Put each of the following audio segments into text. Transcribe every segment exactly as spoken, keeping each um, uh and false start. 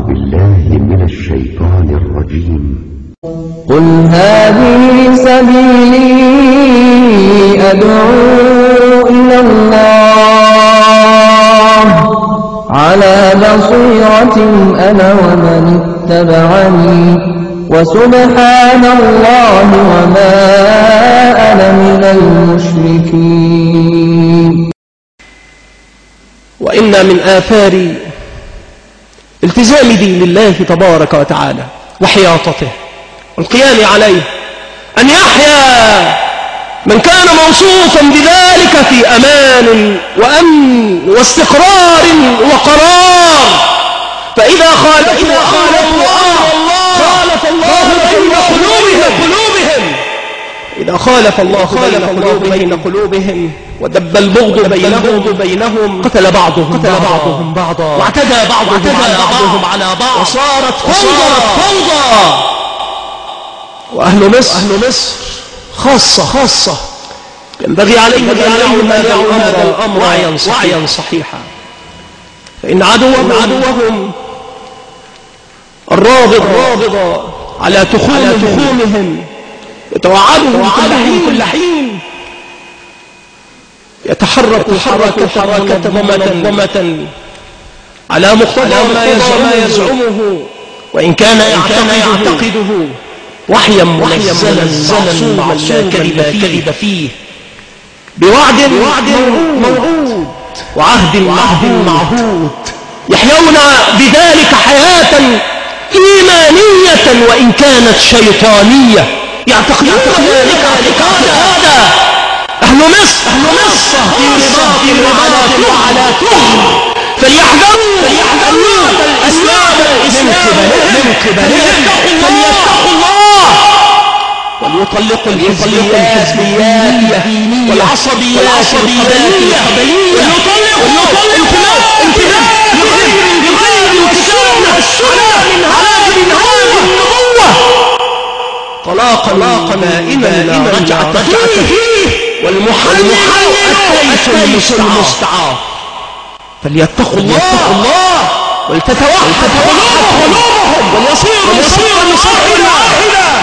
بالله من الشيطان الرجيم. قل هذه سبيلي أدعو إلى الله على بصيرة أنا ومن اتبعني وسبحان الله وما أنا من المشركين. وإن من آثار التزام دين الله تبارك وتعالى وحياطته والقيام عليه أن يحيا من كان موصوفا بذلك في أمان وأمن واستقرار وقرار. فإذا خالفوا الله خالف الله بين قلوبهم إذا خالف الله بين قلوبهم ودب البغض بينهم قتل بعضهم بعضا واعتدى بعضهم على بعض وصارت فوضى. وأهل مصر خاصة خاصة ينبغي عليهم أن يعوا هذا الأمر وعيا صحيحا. فإن عدوهم الراغب على تخومهم يتوعدهم كل حين يتحرك حركة ضمة على مقتضى ما يزعمه وإن كان يعتقده وحيا منزلا معصوما لا كذب فيه بوعد موعود وعهد معهود يحيون بذلك حياة إيمانية وإن كانت شيطانية يعتقدون ذلك اعتقادا. أهل مصر في رباط وعلى تهم فليحذروا الإسلام من قبلهم فليتقوا الله وليطلقوا الحزبيات والعصبيات القبلية وليطلقوا انتباه لغير السنة من هذه النبوة طلاقا دائما لا رجعة فيه والمحلل التيس المستعار. فليتقوا الله ولتتوحد قلوبهم وليصيروا واحدا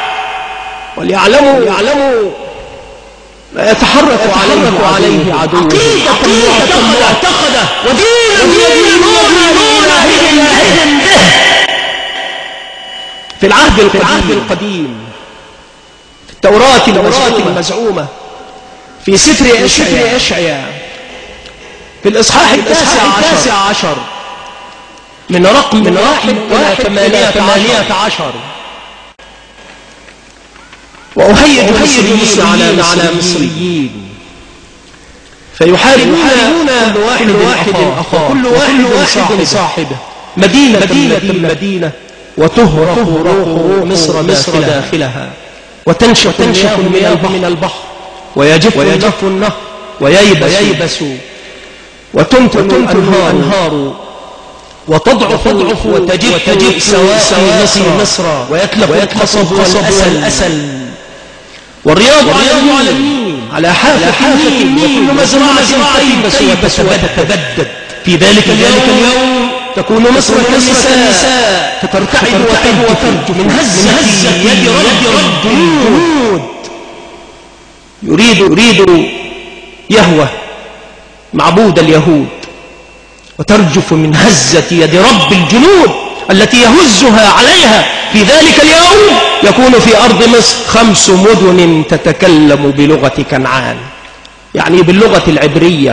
وليعلموا ما يتحرك عليه عدو عقيدة معتقدة ودينا يدينون إلههم به. في العهد القديم في التوراة المزعومة في سفر إشعياء في الإصحاح التاسع عشر من رقم من واحد إلى ثمانية عشر وأهيج المصريين على مصريين فيحاربون كل واحد أخاه كل واحد صاحبه مدينة مدينة وتهرق روح مصر داخلها وتنشف المياه من البحر ويجف النهر وييبس وتنتن الأنهار وتضعف وتجف سواء مصر ويتلف القصب والأسل والرياض على النيل على حافة النيل وكل مزرعة تيبس وتتبدد. في ذلك اليوم تكون مصر كالنساء فترتعد وترجف من هزة يد رب الجنود. يريد يريد يهوه معبود اليهود وترجف من هزة يد رب الجنود التي يهزها عليها. في ذلك اليوم يكون في أرض مصر خمس مدن تتكلم بلغة كنعان يعني باللغة العبرية.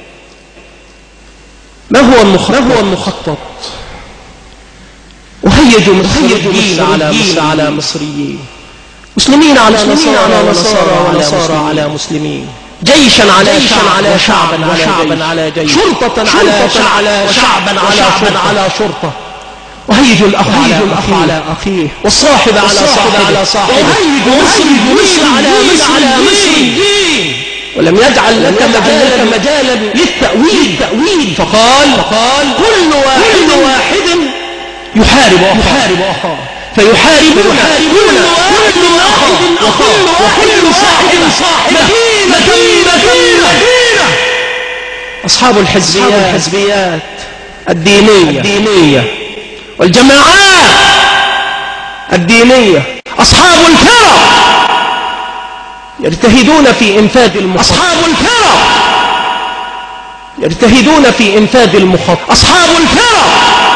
ما هو المخطط؟ أهيج مصريين على مصريين مسلمين على نصارى ونصارى على مسلمين جيشا على شعبا على جيش شرطة على شعبا على شرطة. وهيج الأخ على أخيه والصاحب على صاحبه وهيج مصر على مصريين ولم يجعل لك مجالا للتأويل فقال كل واحد يحارب أخاه فيحاربون كل واحد وكل صاحب مدينة. أصحاب الحزبيات الدينية والجماعات الدينية. أصحاب الفرق يجتهدون في إنفاذ المخطط. أصحاب الفرق يجتهدون في إنفاذ المخطط. أصحاب الفرق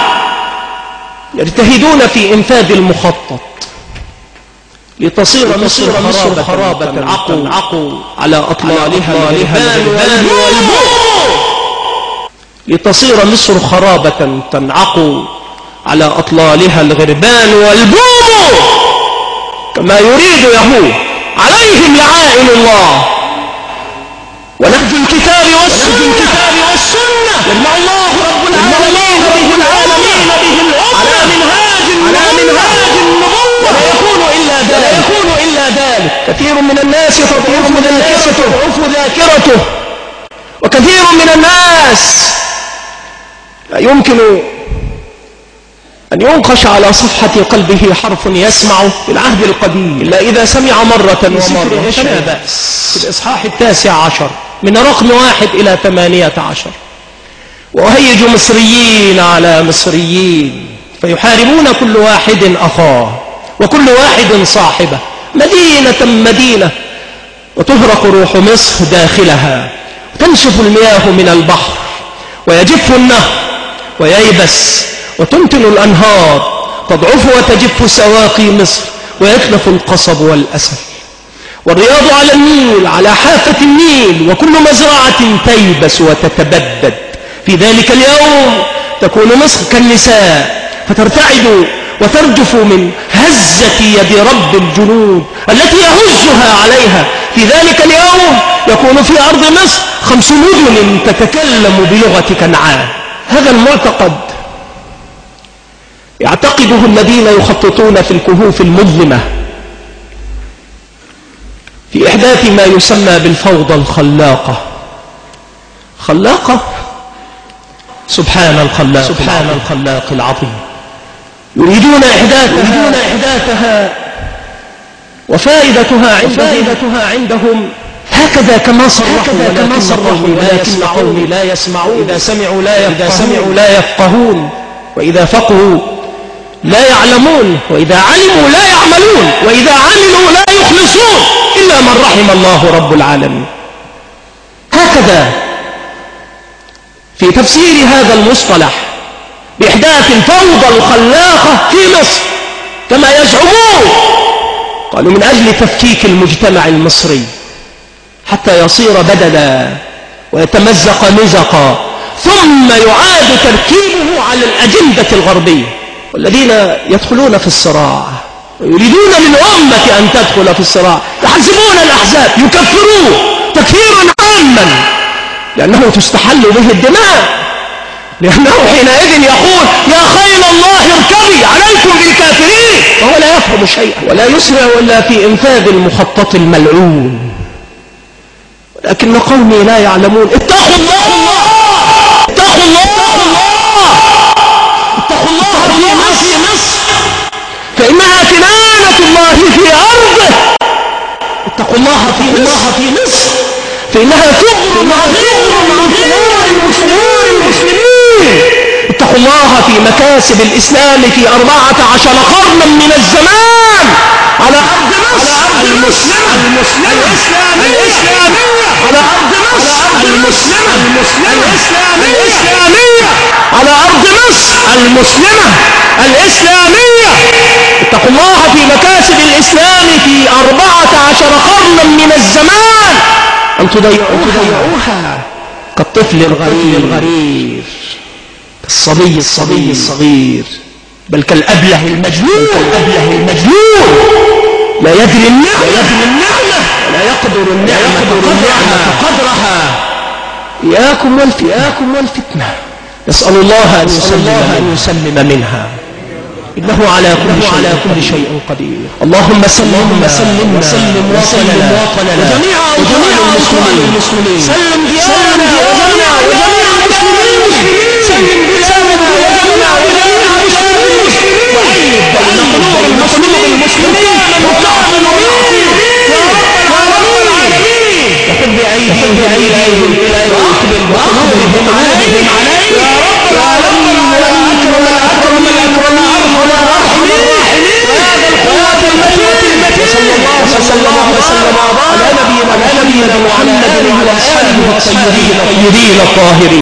يجتهدون في إنفاذ المخطط لتصير مصر خرابة, خرابة عقوا, عقوا على أطلالها الغربان والبوم. لتصير مصر خرابة تنعقوا على أطلالها الغربان والبوم كما يريد يهود. عليهم لعائن الله ونهج الكتاب والسنة يجمع الله رب العالمين به العالمين به الأمة على منهاج على منهاج النبوة. ولا يكون إلا ذلك ولا يكون إلا ذلك. كثير من الناس تضعف ذاكرته تضعف ذاكرته وكثير من الناس لا يمكن أن ينقش على صفحة قلبه حرف يسمع في العهد القديم إلا إذا سمع مرة ومرة. فلا بأس في الإصحاح التاسع عشر من رقم واحد إلى ثمانية عشر. وأهيج مصريين على مصريين فيحاربون كل واحد أخاه وكل واحد صاحبه مدينة مدينة وتهرق روح مصر داخلها تنشف المياه من البحر ويجف النهر وييبس وتمتن الأنهار تضعف وتجف سواقي مصر ويتلف القصب والأسل والرياض على النيل على حافة النيل وكل مزرعة تيبس وتتبدد. في ذلك اليوم تكون مصر كالنساء فترتعد وترجف من هزة يد رب الجنود التي يهزها عليها. في ذلك اليوم يكون في أرض مصر خمس مدن تتكلم بلغة كنعان. هذا المعتقد يعتقده الذين يخططون في الكهوف المظلمة في إحداث ما يسمى بالفوضى الخلاقة. خلاقة سبحان الخلاق سبحان الخلاق العظيم. يريدون إحداثها, يريدون إحداثها وفائدتها عندهم, وفائدتها عندهم هكذا كما صرحوا ولكن قومي لا يسمعون. إذا سمعوا لا يفقهون, إذا سمعوا لا يفقهون وإذا فقهوا لا يعلمون وإذا علموا لا يعملون وإذا عملوا لا يخلصون إلا من رحم الله رب العالمين. هكذا في تفسير هذا المصطلح بإحداث الفوضى الخلاقة في مصر كما يزعمون قالوا من أجل تفكيك المجتمع المصري حتى يصير بدلا ويتمزق مزقا ثم يعاد تركيبه على الأجندة الغربية. والذين يدخلون في الصراع ويريدون للأمة أن تدخل في الصراع يحزبون الأحزاب يكفروه تكفيرا عاما لأنه تستحل به الدماء. لأنه حينئذ يقول يا خيل الله اركبي عليكم بالكافرين وهو لا يفهم شيئا ولا يسرع إلا في إنفاذ المخطط الملعون. لكن قومي لا يعلمون. اتقوا الله اتقوا الله اتقوا الله في مصر فإنها كنانة الله في أرضه. اتقوا الله في الله في مصر فإنها ثغر عظيم من ثغور المسلمين. اتقوا الله في مكاسب الإسلام في أربعة عشر قرنا من الزمان على أرض مصر المسلمة الإسلامية على أرض مصر المسلمة الإسلامية على أرض مصر المسلمة الإسلامية. اتقوا الله في مكاسب الإسلام في أربعة عشر قرنا من الزمان أن تضيعوها كالطفل الغرير كالصبي الصبي الصغير بل كالأبله المجنون كالأبله المجنون لا يدري النعمة ولا يقدر النعمة قدرها. إياكم والفتنة نسأل الله أن يسلم منها إنه على كل شيء قدير. اللهم سلم وسلم وسلم وجميع المسلمين سلم ديارنا وجميع المسلمين سلم ديارنا وجميع المسلمين وأيد بين قلوب المسلمين وطعن ويعطي يا رب العالمين وخذ بأيديهم إلى وأقبل بقلوبهم عليهم يا رب العالمين. محمد وعلى آله الطيبين الطاهرين.